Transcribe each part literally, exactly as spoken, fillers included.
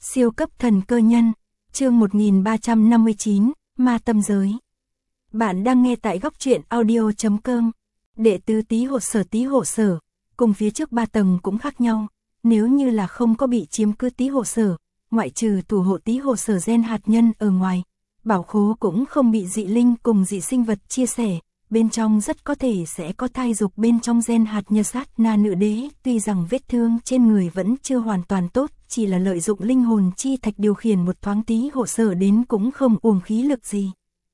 Siêu cấp thần cơ nhân, chương một nghìn ba trăm năm mươi chín, ma tâm giới. Bạn đang nghe tại góc truyện audio chấm com. Đệ tứ Tý Hộ Sở Tý Hộ Sở, cùng phía trước ba tầng cũng khác nhau. Nếu như là không có bị chiếm cứ Tý Hộ Sở, ngoại trừ thủ hộ Tý Hộ Sở gen hạt nhân ở ngoài, bảo khố cũng không bị dị linh cùng dị sinh vật chia sẻ. Bên trong rất có thể sẽ có thai dục bên trong gen hạt nhân sát na nữ đế, tuy rằng vết thương trên người vẫn chưa hoàn toàn tốt, chỉ là lợi dụng linh hồn chi thạch điều khiển một thoáng Tý Hộ Sở đến cũng không uổng khí lực gì.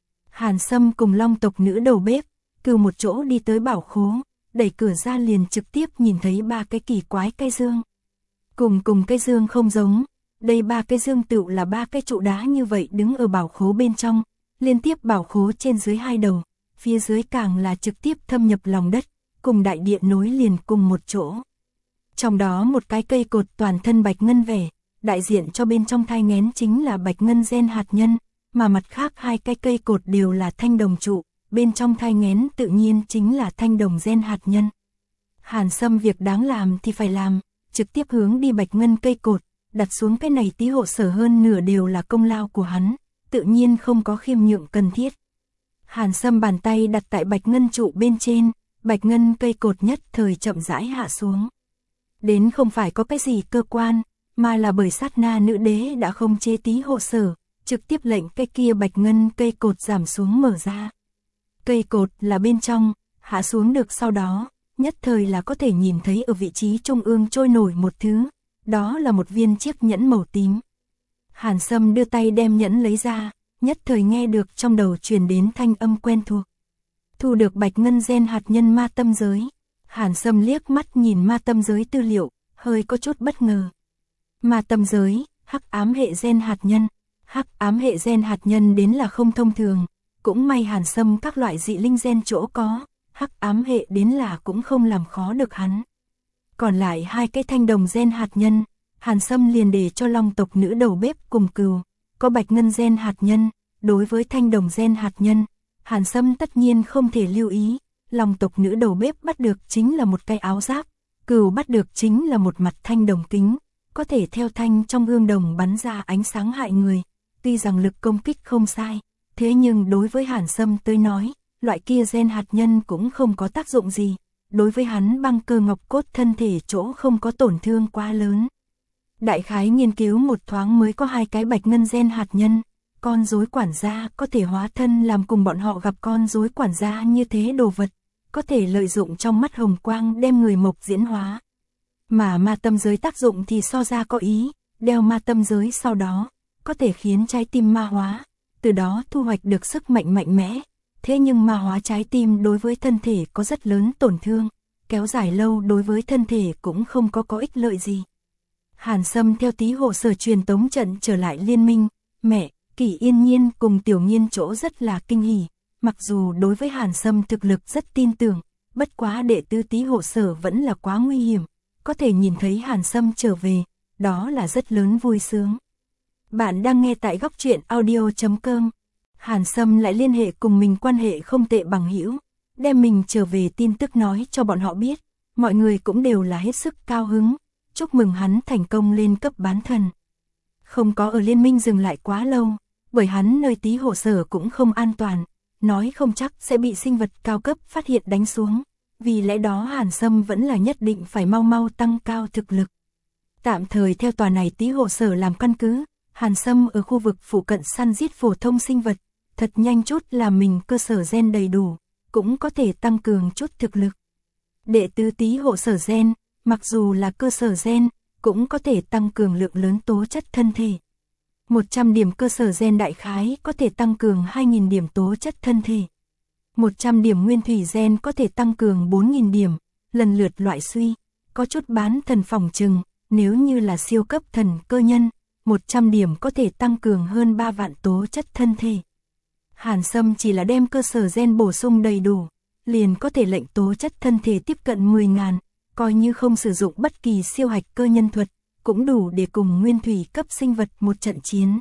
Hàn Sâm cùng Long tộc nữ đầu bếp, từ một chỗ đi tới bảo khố, đẩy cửa ra liền trực tiếp nhìn thấy ba cái kỳ quái cây dương. Cùng cùng cây dương không giống, đây ba cái dương tựu là ba cái trụ đá như vậy đứng ở bảo khố bên trong, liên tiếp bảo khố trên dưới hai đầu. Phía dưới càng là trực tiếp thâm nhập lòng đất, cùng đại địa nối liền cùng một chỗ. Trong đó một cái cây cột toàn thân bạch ngân vẻ, đại diện cho bên trong thai nghén chính là bạch ngân gen hạt nhân, mà mặt khác hai cái cây cột đều là thanh đồng trụ, bên trong thai nghén tự nhiên chính là thanh đồng gen hạt nhân. Hàn Sâm việc đáng làm thì phải làm, trực tiếp hướng đi bạch ngân cây cột, đặt xuống cái này Tý Hộ Sở hơn nửa đều là công lao của hắn, tự nhiên không có khiêm nhượng cần thiết. Hàn Sâm bàn tay đặt tại bạch ngân trụ bên trên, bạch ngân cây cột nhất thời chậm rãi hạ xuống. Đến không phải có cái gì cơ quan, mà là bởi sát na nữ đế đã không chế Tý Hộ Sở, trực tiếp lệnh cái kia bạch ngân cây cột giảm xuống mở ra. Cây cột là bên trong, hạ xuống được sau đó, nhất thời là có thể nhìn thấy ở vị trí trung ương trôi nổi một thứ, đó là một viên chiếc nhẫn màu tím. Hàn Sâm đưa tay đem nhẫn lấy ra, nhất thời nghe được trong đầu truyền đến thanh âm quen thuộc. Thu được bạch ngân gen hạt nhân ma tâm giới. Hàn Sâm liếc mắt nhìn ma tâm giới tư liệu, hơi có chút bất ngờ. Ma tâm giới, hắc ám hệ gen hạt nhân. Hắc ám hệ gen hạt nhân đến là không thông thường, cũng may Hàn Sâm các loại dị linh gen chỗ có, hắc ám hệ đến là cũng không làm khó được hắn. Còn lại hai cái thanh đồng gen hạt nhân, Hàn Sâm liền để cho Long tộc nữ đầu bếp cùng cừu. Có bạch ngân gen hạt nhân, đối với thanh đồng gen hạt nhân, Hàn Sâm tất nhiên không thể lưu ý. Long tộc nữ đầu bếp bắt được chính là một cái áo giáp, cừu bắt được chính là một mặt thanh đồng kính, có thể theo thanh trong gương đồng bắn ra ánh sáng hại người. Tuy rằng lực công kích không sai, thế nhưng đối với Hàn Sâm tới nói, loại kia gen hạt nhân cũng không có tác dụng gì. Đối với hắn băng cơ ngọc cốt thân thể chỗ không có tổn thương quá lớn. Đại khái nghiên cứu một thoáng mới có hai cái bạch ngân gen hạt nhân, con rối quản gia có thể hóa thân làm cùng bọn họ gặp con rối quản gia như thế đồ vật, có thể lợi dụng trong mắt hồng quang đem người mộc diễn hóa. Mà ma tâm giới tác dụng thì so ra có ý, đeo ma tâm giới sau đó, có thể khiến trái tim ma hóa, từ đó thu hoạch được sức mạnh mạnh mẽ. Thế nhưng ma hóa trái tim đối với thân thể có rất lớn tổn thương, kéo dài lâu đối với thân thể cũng không có có ích lợi gì. Hàn Sâm theo Tý Hộ Sở truyền tống trận trở lại liên minh, mẹ, Kỷ Yên Nhiên cùng Tiểu Nhiên chỗ rất là kinh hỉ, mặc dù đối với Hàn Sâm thực lực rất tin tưởng, bất quá đệ tứ Tý Hộ Sở vẫn là quá nguy hiểm, có thể nhìn thấy Hàn Sâm trở về, đó là rất lớn vui sướng. Bạn đang nghe tại góc truyện audio chấm com. Hàn Sâm lại liên hệ cùng mình quan hệ không tệ bằng hữu, đem mình trở về tin tức nói cho bọn họ biết, mọi người cũng đều là hết sức cao hứng. Chúc mừng hắn thành công lên cấp bán thần. Không có ở liên minh dừng lại quá lâu, bởi hắn nơi Tý Hộ Sở cũng không an toàn, nói không chắc sẽ bị sinh vật cao cấp phát hiện đánh xuống. Vì lẽ đó Hàn Sâm vẫn là nhất định phải mau mau tăng cao thực lực. Tạm thời theo tòa này Tý Hộ Sở làm căn cứ, Hàn Sâm ở khu vực phụ cận săn giết phổ thông sinh vật, thật nhanh chút làm mình cơ sở gen đầy đủ, cũng có thể tăng cường chút thực lực. Đệ tứ Tý Hộ Sở gen, mặc dù là cơ sở gen, cũng có thể tăng cường lượng lớn tố chất thân thể. một trăm điểm cơ sở gen đại khái có thể tăng cường hai nghìn điểm tố chất thân thể. một trăm điểm nguyên thủy gen có thể tăng cường bốn nghìn điểm, lần lượt loại suy, có chút bán thần phòng trừng, nếu như là siêu cấp thần cơ nhân, một trăm điểm có thể tăng cường hơn ba vạn tố chất thân thể. Hàn Sâm chỉ là đem cơ sở gen bổ sung đầy đủ, liền có thể lệnh tố chất thân thể tiếp cận mười ngàn. Coi như không sử dụng bất kỳ siêu hạch cơ nhân thuật, cũng đủ để cùng nguyên thủy cấp sinh vật một trận chiến.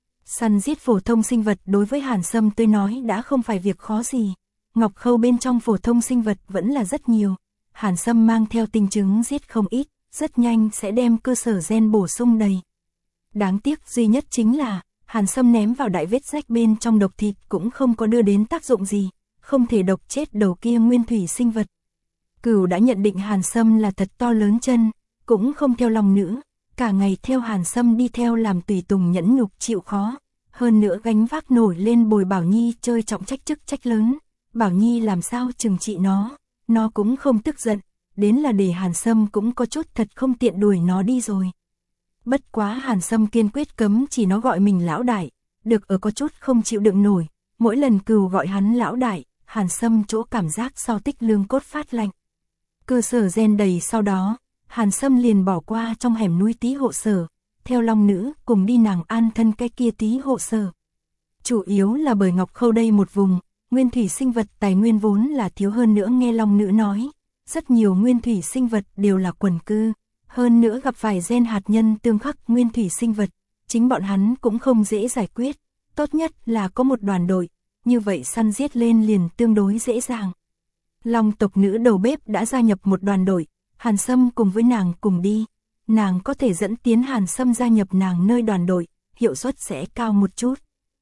Săn giết phổ thông sinh vật đối với Hàn Sâm tôi nói đã không phải việc khó gì. Ngọc khâu bên trong phổ thông sinh vật vẫn là rất nhiều. Hàn Sâm mang theo tinh trứng giết không ít, rất nhanh sẽ đem cơ sở gen bổ sung đầy. Đáng tiếc duy nhất chính là, Hàn Sâm ném vào đại vết rách bên trong độc thịt cũng không có đưa đến tác dụng gì, không thể độc chết đầu kia nguyên thủy sinh vật. Cửu đã nhận định Hàn Sâm là thật to lớn chân, cũng không theo lòng nữ, cả ngày theo Hàn Sâm đi theo làm tùy tùng nhẫn nhục chịu khó, hơn nữa gánh vác nổi lên bồi Bảo Nhi chơi trọng trách chức trách lớn, Bảo Nhi làm sao trừng trị nó, nó cũng không tức giận, đến là để Hàn Sâm cũng có chút thật không tiện đuổi nó đi rồi. Bất quá Hàn Sâm kiên quyết cấm chỉ nó gọi mình lão đại, được ở có chút không chịu đựng nổi, mỗi lần Cửu gọi hắn lão đại, Hàn Sâm chỗ cảm giác sau tích lương cốt phát lạnh. Cơ sở gen đầy sau đó, Hàn Sâm liền bỏ qua trong hẻm núi Tý Hộ Sở, theo Long Nữ cùng đi nàng an thân cái kia Tý Hộ Sở. Chủ yếu là bởi Ngọc Khâu đây một vùng, nguyên thủy sinh vật tài nguyên vốn là thiếu, hơn nữa nghe Long Nữ nói, rất nhiều nguyên thủy sinh vật đều là quần cư, hơn nữa gặp phải gen hạt nhân tương khắc nguyên thủy sinh vật, chính bọn hắn cũng không dễ giải quyết, tốt nhất là có một đoàn đội, như vậy săn giết lên liền tương đối dễ dàng. Long tộc nữ đầu bếp đã gia nhập một đoàn đội, Hàn Sâm cùng với nàng cùng đi, nàng có thể dẫn tiến Hàn Sâm gia nhập nàng nơi đoàn đội, hiệu suất sẽ cao một chút.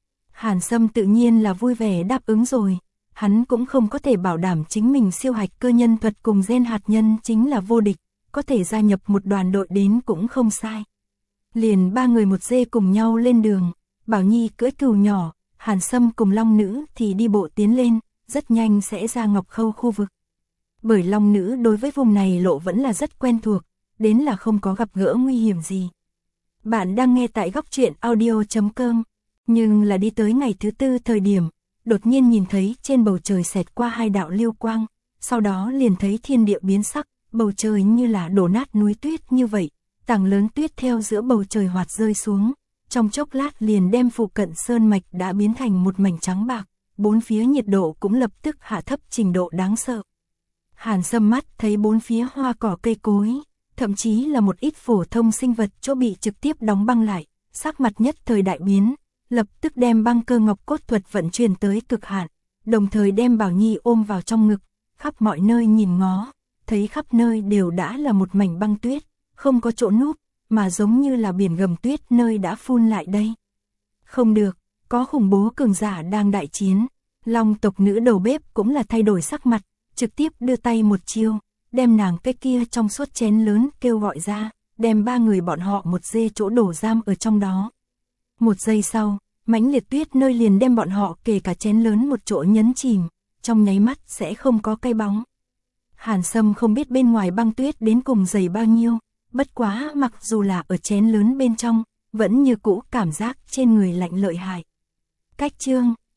Hàn Sâm tự nhiên là vui vẻ đáp ứng rồi, hắn cũng không có thể bảo đảm chính mình siêu hạch cơ nhân thuật cùng gen hạt nhân chính là vô địch, có thể gia nhập một đoàn đội đến cũng không sai. Liền ba người một dê cùng nhau lên đường, Bảo Nhi cưỡi cừu nhỏ, Hàn Sâm cùng Long Nữ thì đi bộ tiến lên, rất nhanh sẽ ra Ngọc Khâu khu vực. Bởi Long Nữ đối với vùng này lộ vẫn là rất quen thuộc, đến là không có gặp gỡ nguy hiểm gì. Bạn đang nghe tại góc truyện audio chấm com, nhưng là đi tới ngày thứ tư thời điểm, đột nhiên nhìn thấy trên bầu trời xẹt qua hai đạo lưu quang, sau đó liền thấy thiên địa biến sắc, bầu trời như là đổ nát núi tuyết như vậy, tảng lớn tuyết theo giữa bầu trời hoạt rơi xuống, trong chốc lát liền đem phụ cận sơn mạch đã biến thành một mảnh trắng bạc, bốn phía nhiệt độ cũng lập tức hạ thấp trình độ đáng sợ. Hàn Sâm mắt thấy bốn phía hoa cỏ cây cối, thậm chí là một ít phổ thông sinh vật chỗ bị trực tiếp đóng băng lại, sắc mặt nhất thời đại biến, lập tức đem băng cơ ngọc cốt thuật vận chuyển tới cực hạn, đồng thời đem Bảo Nhi ôm vào trong ngực, khắp mọi nơi nhìn ngó, thấy khắp nơi đều đã là một mảnh băng tuyết, không có chỗ núp, mà giống như là biển gầm tuyết nơi đã phun lại đây. Không được, có khủng bố cường giả đang đại chiến, Long tộc nữ đầu bếp cũng là thay đổi sắc mặt, trực tiếp đưa tay một chiêu, đem nàng cái kia trong suốt chén lớn kêu gọi ra, đem ba người bọn họ một dê chỗ đổ giam ở trong đó. Một giây sau, mãnh liệt tuyết nơi liền đem bọn họ kể cả chén lớn một chỗ nhấn chìm, trong nháy mắt sẽ không có cây bóng. Hàn Sâm không biết bên ngoài băng tuyết đến cùng dày bao nhiêu, bất quá mặc dù là ở chén lớn bên trong, vẫn như cũ cảm giác trên người lạnh lợi hại. Cách chương